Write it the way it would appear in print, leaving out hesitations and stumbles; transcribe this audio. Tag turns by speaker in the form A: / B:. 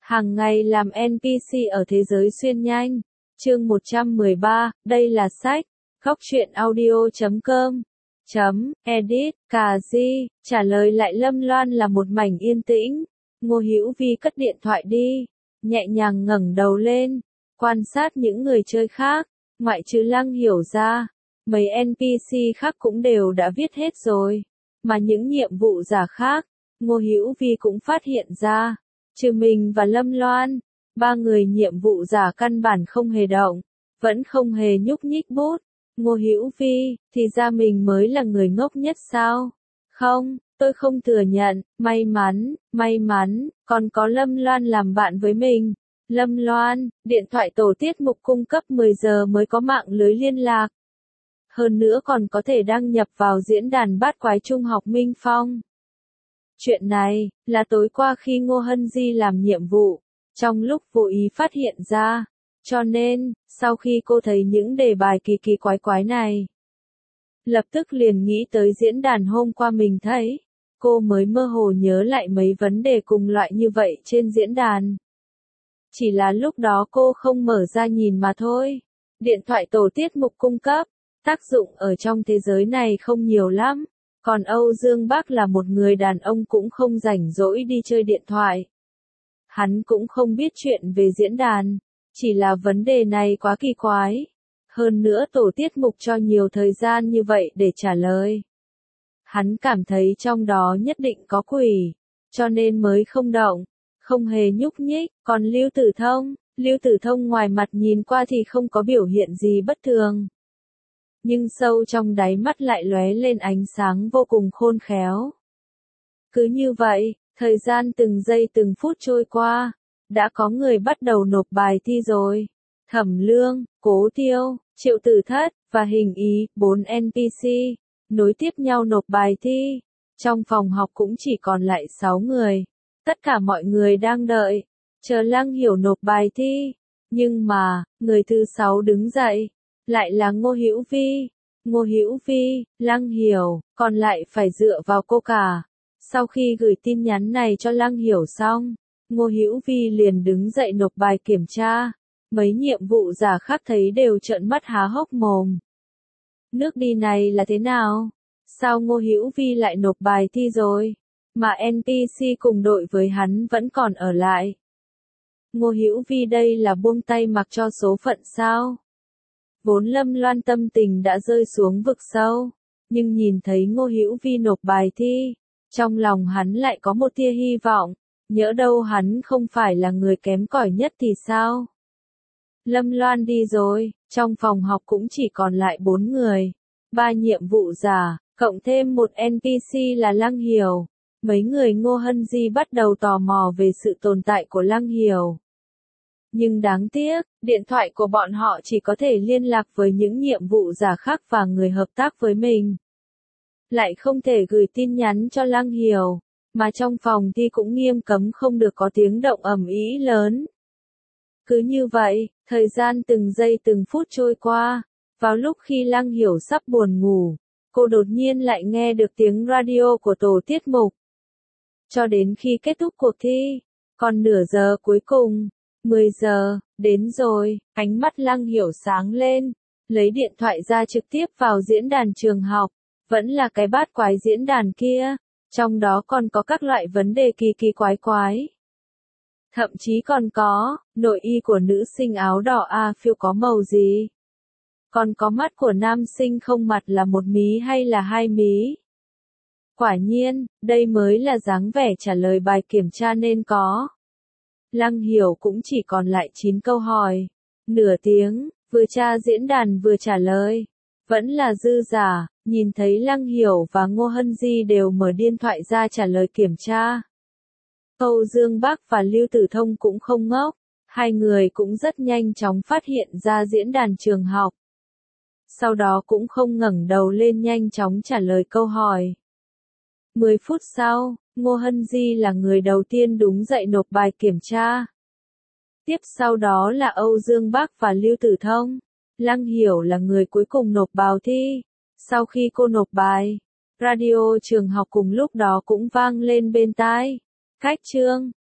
A: Hàng ngày làm NPC ở thế giới xuyên nhanh. Chương 113, đây là sách. Góc truyện audio.com. Edit, cà di, trả lời lại Lâm Loan là một mảnh yên tĩnh. Ngô Hữu Vi cất điện thoại đi, nhẹ nhàng ngẩng đầu lên, quan sát những người chơi khác, ngoại trừ Lăng Hiểu ra, mấy NPC khác cũng đều đã viết hết rồi, mà những nhiệm vụ giả khác, Ngô Hữu Vi cũng phát hiện ra, trừ mình và Lâm Loan, ba người nhiệm vụ giả căn bản không hề động, vẫn không hề nhúc nhích bút. Ngô Hữu Vi, thì ra mình mới là người ngốc nhất sao? Không, tôi không thừa nhận, may mắn, còn có Lâm Loan làm bạn với mình. Lâm Loan, điện thoại tổ tiết mục cung cấp 10 giờ mới có mạng lưới liên lạc. Hơn nữa còn có thể đăng nhập vào diễn đàn bát quái trung học Minh Phong. Chuyện này, là tối qua khi Ngô Hân Di làm nhiệm vụ, trong lúc vô ý phát hiện ra. Cho nên, sau khi cô thấy những đề bài kỳ kỳ quái quái này, lập tức liền nghĩ tới diễn đàn hôm qua mình thấy, cô mới mơ hồ nhớ lại mấy vấn đề cùng loại như vậy trên diễn đàn. Chỉ là lúc đó cô không mở ra nhìn mà thôi. Điện thoại tổ tiết mục cung cấp, tác dụng ở trong thế giới này không nhiều lắm, còn Âu Dương Bác là một người đàn ông cũng không rảnh rỗi đi chơi điện thoại. Hắn cũng không biết chuyện về diễn đàn. Chỉ là vấn đề này quá kỳ quái. Hơn nữa tổ tiết mục cho nhiều thời gian như vậy để trả lời. Hắn cảm thấy trong đó nhất định có quỷ, cho nên mới không động, không hề nhúc nhích. Còn Lưu Tử Thông ngoài mặt nhìn qua thì không có biểu hiện gì bất thường. Nhưng sâu trong đáy mắt lại lóe lên ánh sáng vô cùng khôn khéo. Cứ như vậy, thời gian từng giây từng phút trôi qua. Đã có người bắt đầu nộp bài thi rồi. Thẩm Lương, Cố Tiêu, Triệu Tử Thất, và Hình Ý, 4 NPC, nối tiếp nhau nộp bài thi. Trong phòng học cũng chỉ còn lại 6 người. Tất cả mọi người đang đợi, chờ Lăng Hiểu nộp bài thi. Nhưng mà, người thứ 6 đứng dậy, lại là Ngô Hữu Vi. Ngô Hữu Vi, Lăng Hiểu, còn lại phải dựa vào cô cả. Sau khi gửi tin nhắn này cho Lăng Hiểu xong, Ngô Hữu Vi liền đứng dậy nộp bài kiểm tra. Mấy nhiệm vụ giả khác thấy đều trợn mắt há hốc mồm. Nước đi này là thế nào? Sao Ngô Hữu Vi lại nộp bài thi rồi? Mà NPC cùng đội với hắn vẫn còn ở lại. Ngô Hữu Vi đây là buông tay mặc cho số phận sao? Vốn Lâm Loan tâm tình đã rơi xuống vực sâu. Nhưng nhìn thấy Ngô Hữu Vi nộp bài thi, trong lòng hắn lại có một tia hy vọng. Nhỡ đâu hắn không phải là người kém cỏi nhất thì sao? Lâm Loan đi rồi, trong phòng học cũng chỉ còn lại 4 người. 3 nhiệm vụ giả, cộng thêm một NPC là Lăng Hiểu. Mấy người Ngô Hân Di bắt đầu tò mò về sự tồn tại của Lăng Hiểu. Nhưng đáng tiếc, điện thoại của bọn họ chỉ có thể liên lạc với những nhiệm vụ giả khác và người hợp tác với mình. Lại không thể gửi tin nhắn cho Lăng Hiểu. Mà trong phòng thi cũng nghiêm cấm không được có tiếng động ầm ĩ lớn. Cứ như vậy, thời gian từng giây từng phút trôi qua, vào lúc khi Lăng Hiểu sắp buồn ngủ, cô đột nhiên lại nghe được tiếng radio của tổ tiết mục. Cho đến khi kết thúc cuộc thi, còn nửa giờ cuối cùng, 10 giờ, đến rồi, ánh mắt Lăng Hiểu sáng lên, lấy điện thoại ra trực tiếp vào diễn đàn trường học, vẫn là cái bát quái diễn đàn kia. Trong đó còn có các loại vấn đề kỳ kỳ quái quái. Thậm chí còn có, nội y của nữ sinh áo đỏ phiêu có màu gì? Còn có mắt của nam sinh không mặt là một mí hay là hai mí? Quả nhiên, đây mới là dáng vẻ trả lời bài kiểm tra nên có. Lăng Hiểu cũng chỉ còn lại 9 câu hỏi. Nửa tiếng, vừa tra diễn đàn vừa trả lời. Vẫn là dư giả. Nhìn thấy Lăng Hiểu và Ngô Hân Di đều mở điện thoại ra trả lời kiểm tra. Âu Dương Bác và Lưu Tử Thông cũng không ngốc, hai người cũng rất nhanh chóng phát hiện ra diễn đàn trường học. Sau đó cũng không ngẩng đầu lên nhanh chóng trả lời câu hỏi. 10 phút sau, Ngô Hân Di là người đầu tiên đúng dậy nộp bài kiểm tra. Tiếp sau đó là Âu Dương Bác và Lưu Tử Thông. Lăng Hiểu là người cuối cùng nộp bài thi. Sau khi cô nộp bài, radio trường học cùng lúc đó cũng vang lên bên tai. Cách chương